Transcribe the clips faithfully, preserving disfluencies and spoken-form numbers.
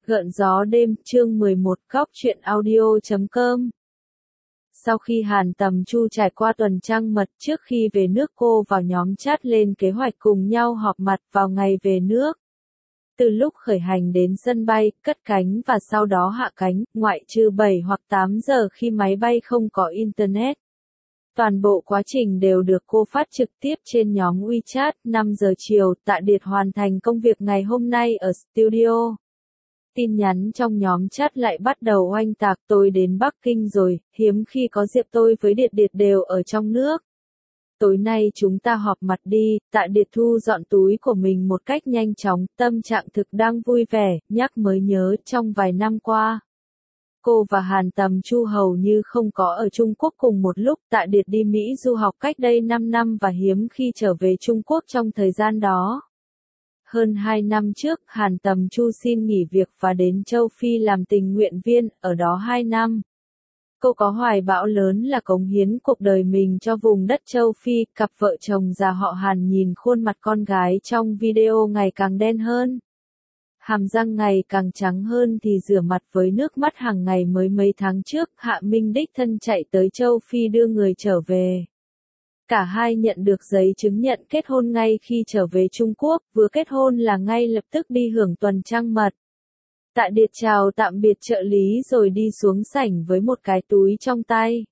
Gợn gió đêm, chương mười một, góc truyện audio chấm com. Sau khi Hàn Tầm Chu trải qua tuần trăng mật trước khi về nước, cô vào nhóm chat lên kế hoạch cùng nhau họp mặt vào ngày về nước. Từ lúc khởi hành đến sân bay, cất cánh và sau đó hạ cánh, ngoại trừ bảy hoặc tám giờ khi máy bay không có Internet. Toàn bộ quá trình đều được cô phát trực tiếp trên nhóm WeChat. Năm giờ chiều, Tạ Điệt hoàn thành công việc ngày hôm nay ở studio. Tin nhắn trong nhóm chat lại bắt đầu oanh tạc: tôi đến Bắc Kinh rồi, hiếm khi có dịp tôi với Điệt Điệt đều ở trong nước. Tối nay chúng ta họp mặt đi. Tạ Điệt thu dọn túi của mình một cách nhanh chóng, tâm trạng thực đang vui vẻ, nhắc mới nhớ trong vài năm qua. Cô và Hàn Tầm Chu hầu như không có ở Trung Quốc cùng một lúc. Tạ Điệt đi Mỹ du học cách đây năm năm và hiếm khi trở về Trung Quốc trong thời gian đó. Hơn hai năm trước, Hàn Tầm Chu xin nghỉ việc và đến châu Phi làm tình nguyện viên, ở đó hai năm. Cô có hoài bão lớn là cống hiến cuộc đời mình cho vùng đất châu Phi. Cặp vợ chồng già họ Hàn nhìn khuôn mặt con gái trong video ngày càng đen hơn, hàm răng ngày càng trắng hơn thì rửa mặt với nước mắt hàng ngày. Mới mấy tháng trước, Hạ Minh đích thân chạy tới châu Phi đưa người trở về. Cả hai nhận được giấy chứng nhận kết hôn ngay khi trở về Trung Quốc, vừa kết hôn là ngay lập tức đi hưởng tuần trăng mật. Tạ Điệt chào tạm biệt trợ lý rồi đi xuống sảnh với một cái túi trong tay.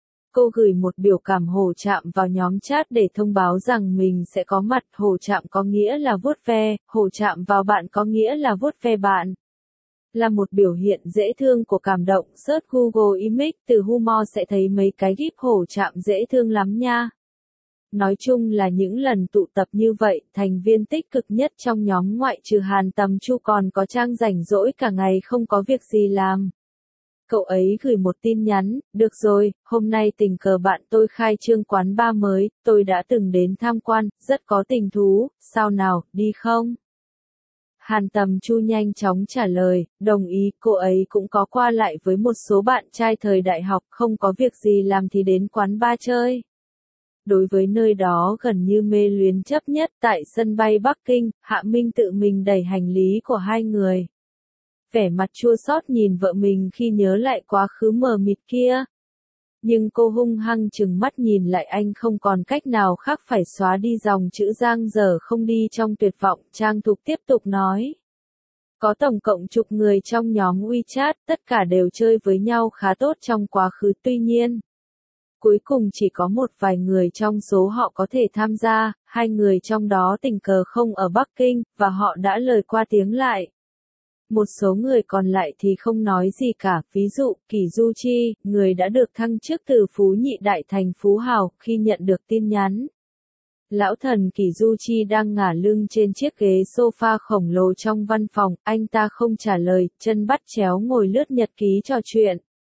Cô gửi một biểu cảm hổ chạm vào nhóm chat để thông báo rằng mình sẽ có mặt. Hổ chạm có nghĩa là vuốt ve, hổ chạm vào bạn có nghĩa là vuốt ve bạn. Là một biểu hiện dễ thương của cảm động. Search Google Image từ humor sẽ thấy mấy cái gif hổ chạm dễ thương lắm nha. Nói chung là những lần tụ tập như vậy, thành viên tích cực nhất trong nhóm ngoại trừ Hàn Tầm Chu còn có Trang rảnh rỗi cả ngày không có việc gì làm. Cậu ấy gửi một tin nhắn: được rồi, hôm nay tình cờ bạn tôi khai trương quán bar mới, tôi đã từng đến tham quan, rất có tình thú, sao nào, đi không? Hàn Tầm Chu nhanh chóng trả lời, đồng ý. Cô ấy cũng có qua lại với một số bạn trai thời đại học, không có việc gì làm thì đến quán bar chơi. Đối với nơi đó gần như mê luyến chấp nhất. Tại sân bay Bắc Kinh, Hạ Minh tự mình đẩy hành lý của hai người. Vẻ mặt chua xót nhìn vợ mình khi nhớ lại quá khứ mờ mịt kia. Nhưng cô hung hăng trừng mắt nhìn lại anh, không còn cách nào khác phải xóa đi dòng chữ giang dở không đi trong tuyệt vọng. Trang Thục tiếp tục nói. Có tổng cộng chục người trong nhóm WeChat, tất cả đều chơi với nhau khá tốt trong quá khứ, tuy nhiên cuối cùng chỉ có một vài người trong số họ có thể tham gia, hai người trong đó tình cờ không ở Bắc Kinh, và họ đã lời qua tiếng lại. Một số người còn lại thì không nói gì cả, ví dụ, Kỷ Du Chi, người đã được thăng chức từ phú nhị đại thành phú hào, khi nhận được tin nhắn. Lão thần Kỷ Du Chi đang ngả lưng trên chiếc ghế sofa khổng lồ trong văn phòng, anh ta không trả lời, chân bắt chéo ngồi lướt nhật ký trò chuyện.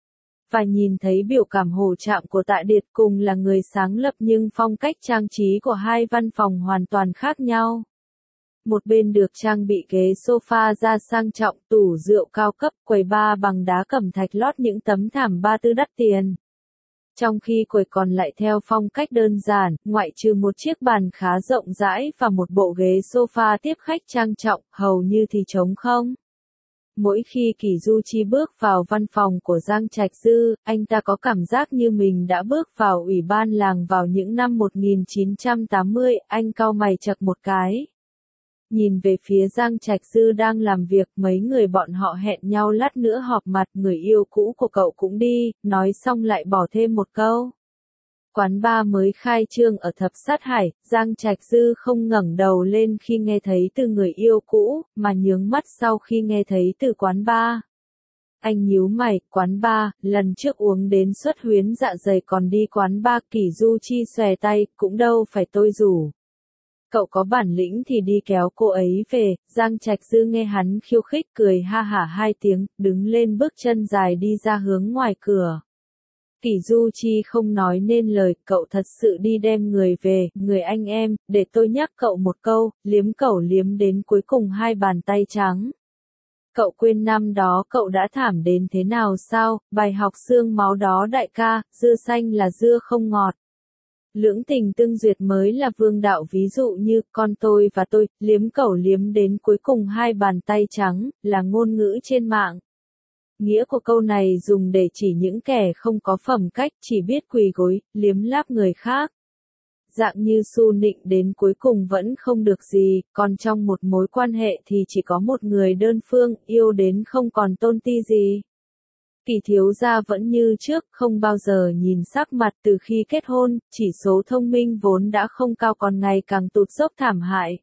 Và nhìn thấy biểu cảm hổ chạm của Tạ Điệt, cùng là người sáng lập nhưng phong cách trang trí của hai văn phòng hoàn toàn khác nhau. Một bên được trang bị ghế sofa da sang trọng, tủ rượu cao cấp, quầy bar bằng đá cẩm thạch lót những tấm thảm ba tư đắt tiền. Trong khi quầy còn lại theo phong cách đơn giản, ngoại trừ một chiếc bàn khá rộng rãi và một bộ ghế sofa tiếp khách trang trọng, hầu như thì trống không. Mỗi khi Kỷ Du Chi bước vào văn phòng của Giang Trạch Dư, anh ta có cảm giác như mình đã bước vào ủy ban làng vào những năm một nghìn chín trăm tám mươi, anh cau mày chật một cái. Nhìn về phía Giang Trạch Dư đang làm việc, mấy người bọn họ hẹn nhau lát nữa họp mặt, người yêu cũ của cậu cũng đi, nói xong lại bỏ thêm một câu. Quán bar mới khai trương ở Thập Sát Hải. Giang Trạch Dư không ngẩng đầu lên khi nghe thấy từ người yêu cũ, mà nhướng mắt sau khi nghe thấy từ quán bar. Anh nhíu mày, quán bar, lần trước uống đến xuất huyến dạ dày còn đi quán bar. Kỷ Du Chi xòe tay, cũng đâu phải tôi rủ. Cậu có bản lĩnh thì đi kéo cô ấy về. Giang Trạch Dư nghe hắn khiêu khích cười ha hả hai tiếng, đứng lên bước chân dài đi ra hướng ngoài cửa. Kỷ Du Chi không nói nên lời, cậu thật sự đi đem người về, người anh em, để tôi nhắc cậu một câu, liếm cẩu liếm đến cuối cùng hai bàn tay trắng. Cậu quên năm đó cậu đã thảm đến thế nào sao, bài học xương máu đó đại ca, dưa xanh là dưa không ngọt. Lưỡng tình tương duyệt mới là vương đạo, ví dụ như con tôi và tôi, liếm cẩu liếm đến cuối cùng hai bàn tay trắng, là ngôn ngữ trên mạng. Nghĩa của câu này dùng để chỉ những kẻ không có phẩm cách, chỉ biết quỳ gối, liếm láp người khác. Dạng như Su Nịnh đến cuối cùng vẫn không được gì, còn trong một mối quan hệ thì chỉ có một người đơn phương, yêu đến không còn tôn ti gì. Kỳ thiếu gia vẫn như trước, không bao giờ nhìn sắc mặt từ khi kết hôn, chỉ số thông minh vốn đã không cao còn ngày càng tụt dốc thảm hại.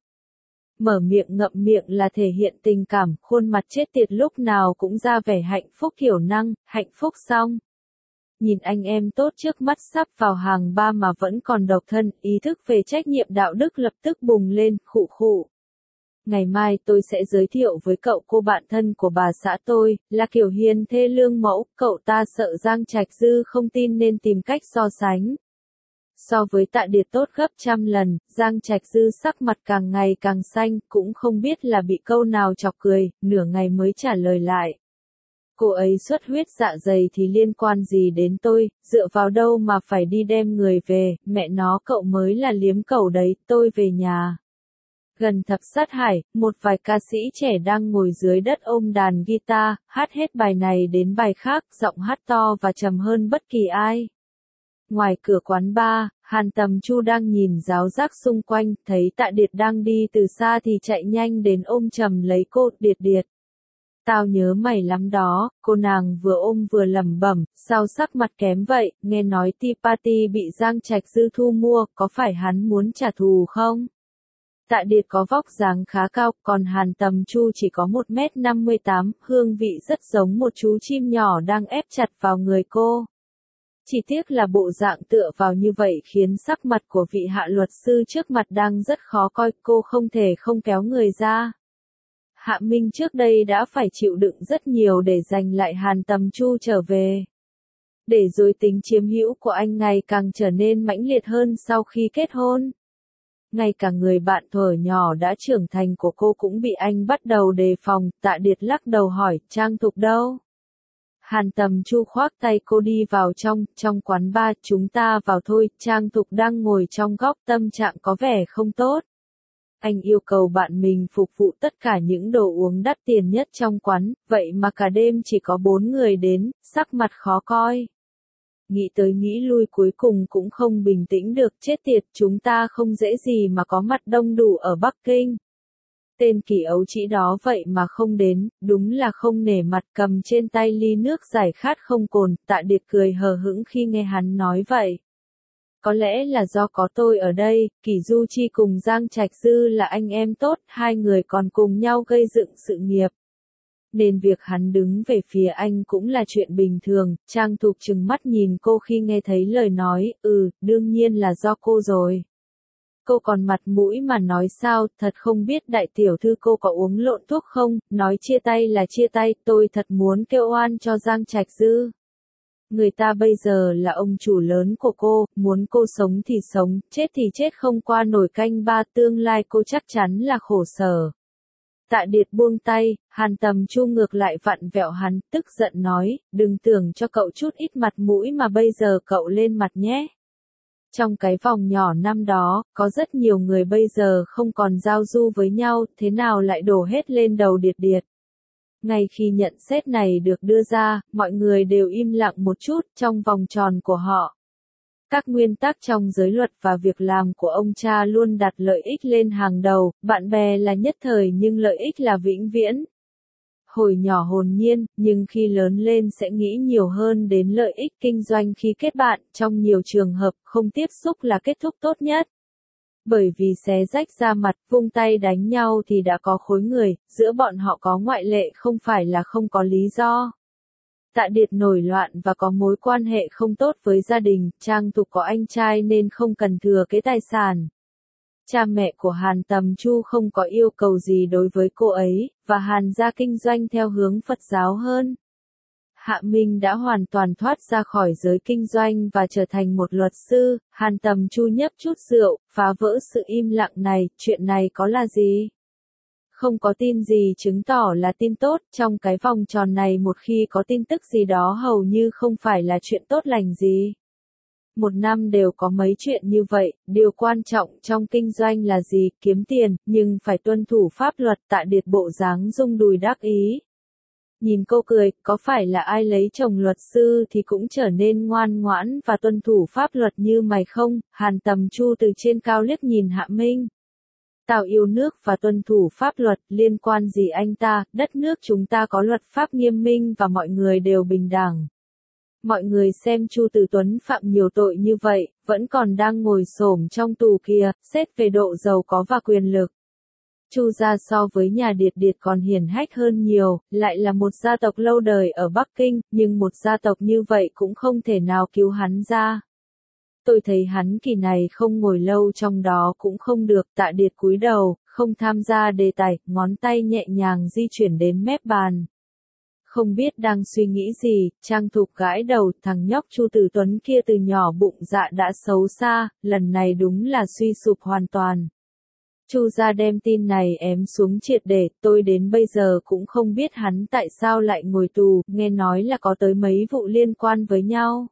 Mở miệng ngậm miệng là thể hiện tình cảm, khuôn mặt chết tiệt lúc nào cũng ra vẻ hạnh phúc thiểu năng, hạnh phúc xong. Nhìn anh em tốt trước mắt sắp vào hàng ba mà vẫn còn độc thân, ý thức về trách nhiệm đạo đức lập tức bùng lên, khụ khụ. Ngày mai tôi sẽ giới thiệu với cậu cô bạn thân của bà xã tôi, là kiểu hiền thê lương mẫu, cậu ta sợ Giang Trạch Dư không tin nên tìm cách so sánh. So với Tạ Điệt tốt gấp trăm lần, Giang Trạch Dư sắc mặt càng ngày càng xanh, cũng không biết là bị câu nào chọc cười, nửa ngày mới trả lời lại. Cô ấy xuất huyết dạ dày thì liên quan gì đến tôi, dựa vào đâu mà phải đi đem người về, mẹ nó cậu mới là liếm cẩu đấy, tôi về nhà. Gần thập sát hải, một vài ca sĩ trẻ đang ngồi dưới đất ôm đàn guitar, hát hết bài này đến bài khác, giọng hát to và trầm hơn bất kỳ ai. Ngoài cửa quán bar, Hàn Tầm Chu đang nhìn ráo rác xung quanh, thấy Tạ Điệt đang đi từ xa thì chạy nhanh đến ôm chầm lấy cô, Điệt Điệt. Tao nhớ mày lắm đó, cô nàng vừa ôm vừa lẩm bẩm, sao sắc mặt kém vậy, nghe nói Tea Party bị Giang Trạch Dư thu mua, có phải hắn muốn trả thù không? Tạ Điệt có vóc dáng khá cao, còn Hàn Tầm Chu chỉ có một mét năm mươi tám, hương vị rất giống một chú chim nhỏ đang ép chặt vào người cô. Chỉ tiếc là bộ dạng tựa vào như vậy khiến sắc mặt của vị hạ luật sư trước mặt đang rất khó coi, cô không thể không kéo người ra. Hạ Minh trước đây đã phải chịu đựng rất nhiều để giành lại Hàn Tầm Chu trở về. Để rồi tính chiếm hữu của anh ngày càng trở nên mãnh liệt hơn sau khi kết hôn. Ngay cả người bạn thuở nhỏ đã trưởng thành của cô cũng bị anh bắt đầu đề phòng, Tạ Điệt lắc đầu hỏi, Trang Thục đâu? Hàn Tầm Chu khoác tay cô đi vào trong, trong quán bar, chúng ta vào thôi, Trang Thục đang ngồi trong góc tâm trạng có vẻ không tốt. Anh yêu cầu bạn mình phục vụ tất cả những đồ uống đắt tiền nhất trong quán, vậy mà cả đêm chỉ có bốn người đến, sắc mặt khó coi. Nghĩ tới nghĩ lui cuối cùng cũng không bình tĩnh được, chết tiệt, chúng ta không dễ gì mà có mặt đông đủ ở Bắc Kinh. Tên kỳ ấu trĩ đó vậy mà không đến, đúng là không nể mặt, cầm trên tay ly nước giải khát không cồn, Tạ Điệt cười hờ hững khi nghe hắn nói vậy. Có lẽ là do có tôi ở đây, Kỷ Du Chi cùng Giang Trạch Dư là anh em tốt, hai người còn cùng nhau gây dựng sự nghiệp. Nên việc hắn đứng về phía anh cũng là chuyện bình thường, Trang Thục trừng mắt nhìn cô khi nghe thấy lời nói, ừ, đương nhiên là do cô rồi. Cô còn mặt mũi mà nói sao, thật không biết đại tiểu thư cô có uống lộn thuốc không, nói chia tay là chia tay, tôi thật muốn kêu oan cho Giang Trạch Dư. Người ta bây giờ là ông chủ lớn của cô, muốn cô sống thì sống, chết thì chết không qua nổi canh ba, tương lai cô chắc chắn là khổ sở. Tạ Điệt buông tay, Hàn Tầm Chu ngược lại vặn vẹo hắn, tức giận nói, đừng tưởng cho cậu chút ít mặt mũi mà bây giờ cậu lên mặt nhé. Trong cái vòng nhỏ năm đó, có rất nhiều người bây giờ không còn giao du với nhau, thế nào lại đổ hết lên đầu Điệt Điệt. Ngay khi nhận xét này được đưa ra, mọi người đều im lặng một chút trong vòng tròn của họ. Các nguyên tắc trong giới luật và việc làm của ông cha luôn đặt lợi ích lên hàng đầu, bạn bè là nhất thời nhưng lợi ích là vĩnh viễn. Hồi nhỏ hồn nhiên, nhưng khi lớn lên sẽ nghĩ nhiều hơn đến lợi ích kinh doanh khi kết bạn, trong nhiều trường hợp, không tiếp xúc là kết thúc tốt nhất. Bởi vì xé rách ra mặt, vung tay đánh nhau thì đã có khối người, giữa bọn họ có ngoại lệ không phải là không có lý do. Tạ Điệt nổi loạn và có mối quan hệ không tốt với gia đình, Trang Thục có anh trai nên không cần thừa kế tài sản. Cha mẹ của Hàn Tầm Chu không có yêu cầu gì đối với cô ấy, và Hàn gia kinh doanh theo hướng Phật giáo hơn. Hạ Minh đã hoàn toàn thoát ra khỏi giới kinh doanh và trở thành một luật sư, Hàn Tầm Chu nhấp chút rượu, phá vỡ sự im lặng này, chuyện này có là gì? Không có tin gì chứng tỏ là tin tốt, trong cái vòng tròn này một khi có tin tức gì đó hầu như không phải là chuyện tốt lành gì. Một năm đều có mấy chuyện như vậy, điều quan trọng trong kinh doanh là gì? Kiếm tiền, nhưng phải tuân thủ pháp luật. Tạ Điệt bộ dáng rung đùi đắc ý. Nhìn cô cười, có phải là ai lấy chồng luật sư thì cũng trở nên ngoan ngoãn và tuân thủ pháp luật như mày không? Hàn Tầm Chu từ trên cao liếc nhìn Hạ Minh. Tao yêu nước và tuân thủ pháp luật, liên quan gì anh ta? Đất nước chúng ta có luật pháp nghiêm minh và mọi người đều bình đẳng. Mọi người xem Chu Tử Tuấn phạm nhiều tội như vậy, vẫn còn đang ngồi xổm trong tù kìa, xét về độ giàu có và quyền lực. Chu gia so với nhà Điệt Điệt còn hiển hách hơn nhiều, lại là một gia tộc lâu đời ở Bắc Kinh, nhưng một gia tộc như vậy cũng không thể nào cứu hắn ra. Tôi thấy hắn kỳ này không ngồi lâu trong đó cũng không được. Tạ Điệt cúi đầu, không tham gia đề tài, ngón tay nhẹ nhàng di chuyển đến mép bàn. Không biết đang suy nghĩ gì, Trang Thục gãi đầu, thằng nhóc Chu Tử Tuấn kia từ nhỏ bụng dạ đã xấu xa, lần này đúng là suy sụp hoàn toàn. Chu gia đem tin này ém xuống triệt để, tôi đến bây giờ cũng không biết hắn tại sao lại ngồi tù, nghe nói là có tới mấy vụ liên quan với nhau.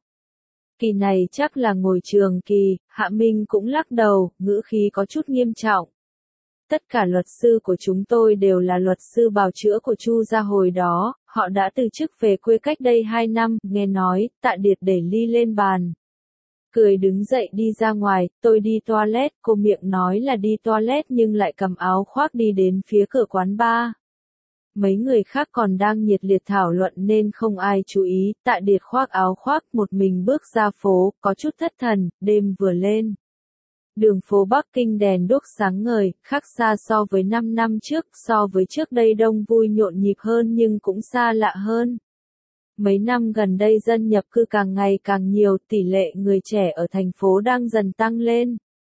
Kỳ này chắc là ngồi trường kỳ, Hạ Minh cũng lắc đầu, ngữ khí có chút nghiêm trọng. Tất cả luật sư của chúng tôi đều là luật sư bào chữa của Chu gia hồi đó, họ đã từ chức về quê cách đây hai năm, nghe nói. Tạ Điệt để ly lên bàn. Cười đứng dậy đi ra ngoài, tôi đi toilet, cô miệng nói là đi toilet nhưng lại cầm áo khoác đi đến phía cửa quán bar. Mấy người khác còn đang nhiệt liệt thảo luận nên không ai chú ý. Tạ Điệt khoác áo khoác một mình bước ra phố, có chút thất thần, đêm vừa lên. Đường phố Bắc Kinh đèn đuốc sáng ngời, khác xa so với năm năm trước, so với trước đây đông vui nhộn nhịp hơn nhưng cũng xa lạ hơn. Mấy năm gần đây dân nhập cư càng ngày càng nhiều, tỷ lệ người trẻ ở thành phố đang dần tăng lên.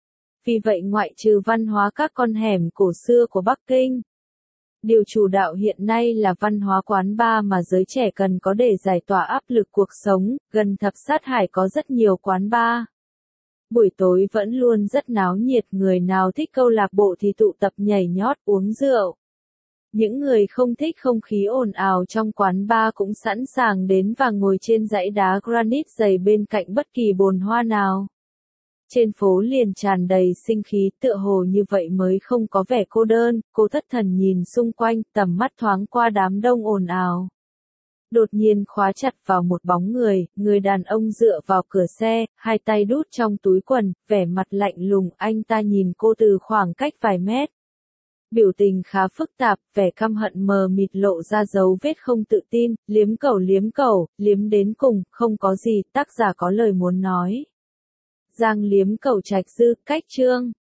Vì vậy ngoại trừ văn hóa các con hẻm cổ xưa của Bắc Kinh, điều chủ đạo hiện nay là văn hóa quán bar mà giới trẻ cần có để giải tỏa áp lực cuộc sống. Gần Thập Sát Hải có rất nhiều quán bar. Buổi tối vẫn luôn rất náo nhiệt, người nào thích câu lạc bộ thì tụ tập nhảy nhót uống rượu. Những người không thích không khí ồn ào trong quán bar cũng sẵn sàng đến và ngồi trên dãy đá granite dày bên cạnh bất kỳ bồn hoa nào. Trên phố liền tràn đầy sinh khí, tựa hồ như vậy mới không có vẻ cô đơn. Cô thất thần nhìn xung quanh, tầm mắt thoáng qua đám đông ồn ào. Đột nhiên khóa chặt vào một bóng người, người đàn ông dựa vào cửa xe, hai tay đút trong túi quần, vẻ mặt lạnh lùng. Anh ta nhìn cô từ khoảng cách vài mét. Biểu tình khá phức tạp, vẻ căm hận mờ mịt lộ ra dấu vết không tự tin. Liếm cẩu liếm cẩu, liếm đến cùng, không có gì. Tác giả có lời muốn nói. Giang Liếm Cẩu Trạch Dư, cách chương.